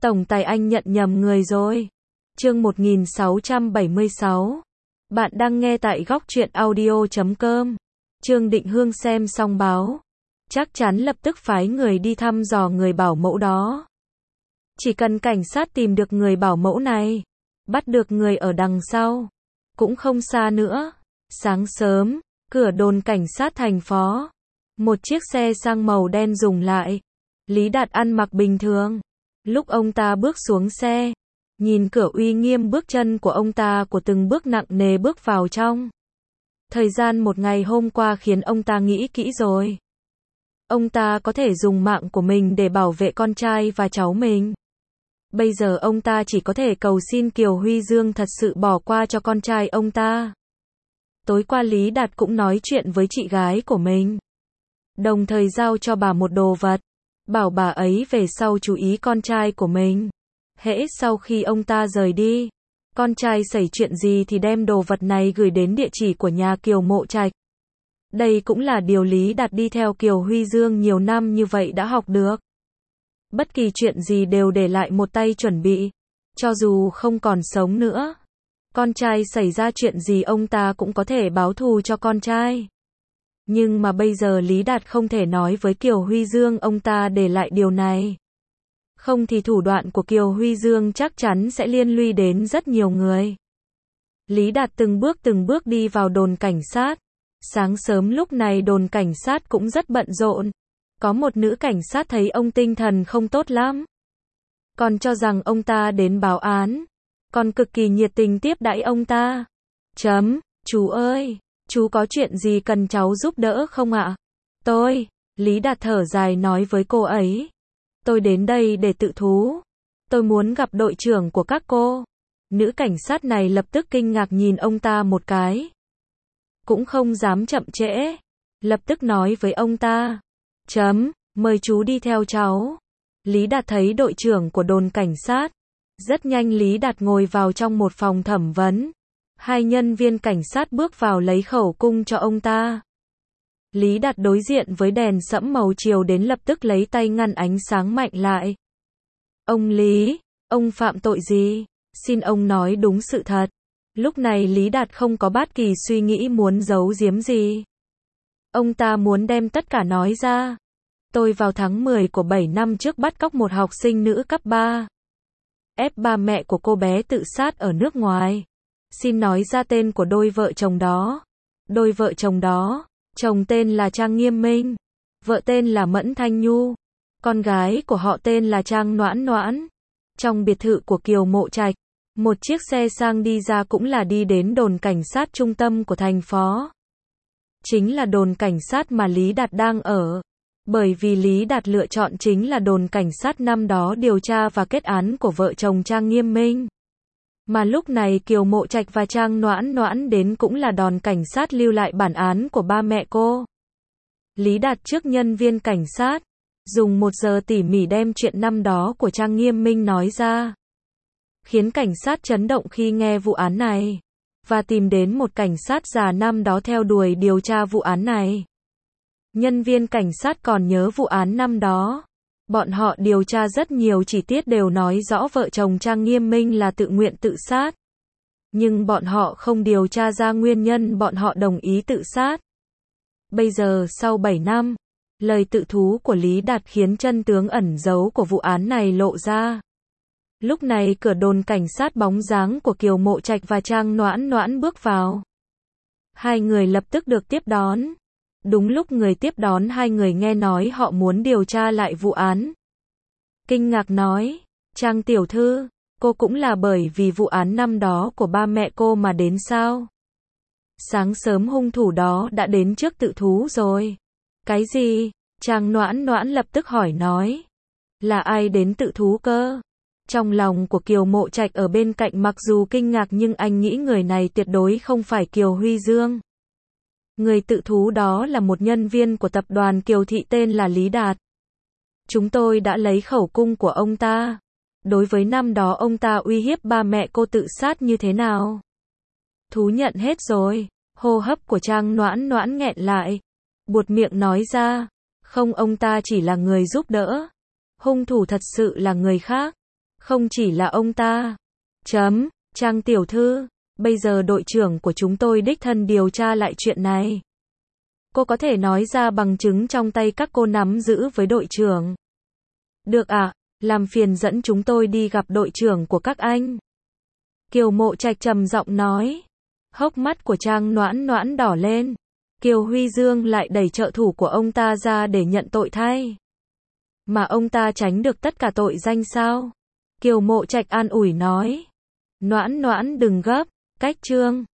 Tổng tài anh nhận nhầm người rồi. Chương 1676. Bạn đang nghe tại góc truyện audio.com. Trương Định Hương xem xong báo, chắc chắn lập tức phái người đi thăm dò người bảo mẫu đó. Chỉ cần cảnh sát tìm được người bảo mẫu này, bắt được người ở đằng sau, cũng không xa nữa. Sáng sớm, cửa đồn cảnh sát thành phố, một chiếc xe sang màu đen dừng lại. Lý Đạt ăn mặc bình thường. Lúc ông ta bước xuống xe, nhìn cửa uy nghiêm bước chân của ông ta của từng bước nặng nề bước vào trong. Thời gian một ngày hôm qua khiến ông ta nghĩ kỹ rồi. Ông ta có thể dùng mạng của mình để bảo vệ con trai và cháu mình. Bây giờ ông ta chỉ có thể cầu xin Kiều Huy Dương thật sự bỏ qua cho con trai ông ta. Tối qua Lý Đạt cũng nói chuyện với chị gái của mình, đồng thời giao cho bà một đồ vật, bảo bà ấy về sau chú ý con trai của mình. Hễ sau khi ông ta rời đi, con trai xảy chuyện gì thì đem đồ vật này gửi đến địa chỉ của nhà Kiều Mộ Trạch. Đây cũng là điều Lý Đạt đi theo Kiều Huy Dương nhiều năm như vậy đã học được. Bất kỳ chuyện gì đều để lại một tay chuẩn bị, cho dù không còn sống nữa. Con trai xảy ra chuyện gì ông ta cũng có thể báo thù cho con trai. Nhưng mà bây giờ Lý Đạt không thể nói với Kiều Huy Dương ông ta để lại điều này. Không thì thủ đoạn của Kiều Huy Dương chắc chắn sẽ liên lụy đến rất nhiều người. Lý Đạt từng bước đi vào đồn cảnh sát. Sáng sớm lúc này đồn cảnh sát cũng rất bận rộn. Có một nữ cảnh sát thấy ông tinh thần không tốt lắm, còn cho rằng ông ta đến báo án, còn cực kỳ nhiệt tình tiếp đãi ông ta. Chú ơi, chú có chuyện gì cần cháu giúp đỡ không ạ? Lý Đạt thở dài nói với cô ấy. Tôi đến đây để tự thú. Tôi muốn gặp đội trưởng của các cô. Nữ cảnh sát này lập tức kinh ngạc nhìn ông ta một cái. Cũng không dám chậm trễ. Lập tức nói với ông ta. Mời chú đi theo cháu. Lý Đạt thấy đội trưởng của đồn cảnh sát. Rất nhanh Lý Đạt ngồi vào trong một phòng thẩm vấn. Hai nhân viên cảnh sát bước vào lấy khẩu cung cho ông ta. Lý Đạt đối diện với đèn sẫm màu chiều đến lập tức lấy tay ngăn ánh sáng mạnh lại. Ông Lý, ông phạm tội gì? Xin ông nói đúng sự thật. Lúc này Lý Đạt không có bất kỳ suy nghĩ muốn giấu giếm gì. Ông ta muốn đem tất cả nói ra. Tôi vào tháng 10 của 7 năm trước bắt cóc một học sinh nữ cấp 3. Ép ba mẹ của cô bé tự sát ở nước ngoài. Xin nói ra tên của đôi vợ chồng đó. Đôi vợ chồng đó, chồng tên là Trang Nghiêm Minh, vợ tên là Mẫn Thanh Nhu, con gái của họ tên là Trang Noãn Noãn. Trong biệt thự của Kiều Mộ Trạch, một chiếc xe sang đi ra cũng là đi đến đồn cảnh sát trung tâm của thành phố. Chính là đồn cảnh sát mà Lý Đạt đang ở. Bởi vì Lý Đạt lựa chọn chính là đồn cảnh sát năm đó điều tra và kết án của vợ chồng Trang Nghiêm Minh. Mà lúc này Kiều Mộ Trạch và Trang Noãn Noãn đến cũng là đồn cảnh sát lưu lại bản án của ba mẹ cô. Lý Đạt trước nhân viên cảnh sát, dùng 1 giờ tỉ mỉ đem chuyện năm đó của Trang Nghiêm Minh nói ra. Khiến cảnh sát chấn động khi nghe vụ án này. Và tìm đến một cảnh sát già năm đó theo đuổi điều tra vụ án này. Nhân viên cảnh sát còn nhớ vụ án năm đó. Bọn họ điều tra rất nhiều chi tiết đều nói rõ vợ chồng Trang Nghiêm Minh là tự nguyện tự sát. Nhưng bọn họ không điều tra ra nguyên nhân bọn họ đồng ý tự sát. Bây giờ sau 7 năm, lời tự thú của Lý Đạt khiến chân tướng ẩn giấu của vụ án này lộ ra. Lúc này cửa đồn cảnh sát bóng dáng của Kiều Mộ Trạch và Trang Noãn Noãn bước vào. Hai người lập tức được tiếp đón. Đúng lúc người tiếp đón hai người nghe nói họ muốn điều tra lại vụ án. Kinh ngạc nói, Trang tiểu thư, cô cũng là bởi vì vụ án năm đó của ba mẹ cô mà đến sao? Sáng sớm hung thủ đó đã đến trước tự thú rồi. Cái gì? Trang Noãn Noãn lập tức hỏi nói. Là ai đến tự thú cơ? Trong lòng của Kiều Mộ Trạch ở bên cạnh mặc dù kinh ngạc nhưng anh nghĩ người này tuyệt đối không phải Kiều Huy Dương. Người tự thú đó là một nhân viên của tập đoàn Kiều Thị tên là Lý Đạt. Chúng tôi đã lấy khẩu cung của ông ta. Đối với năm đó ông ta uy hiếp ba mẹ cô tự sát như thế nào? Thú nhận hết rồi. Hô hấp của Trang Noãn Noãn nghẹn lại. Buột miệng nói ra. Không, ông ta chỉ là người giúp đỡ. Hung thủ thật sự là người khác. Không chỉ là ông ta. Trang tiểu thư, bây giờ đội trưởng của chúng tôi đích thân điều tra lại chuyện này. Cô có thể nói ra bằng chứng trong tay các cô nắm giữ với đội trưởng. Được ạ, làm phiền dẫn chúng tôi đi gặp đội trưởng của các anh. Kiều Mộ Trạch trầm giọng nói. Hốc mắt của Trang Noãn Noãn đỏ lên. Kiều Huy Dương lại đẩy trợ thủ của ông ta ra để nhận tội thay. Mà ông ta tránh được tất cả tội danh sao? Kiều Mộ Trạch an ủi nói. Noãn Noãn đừng gấp, cách Trương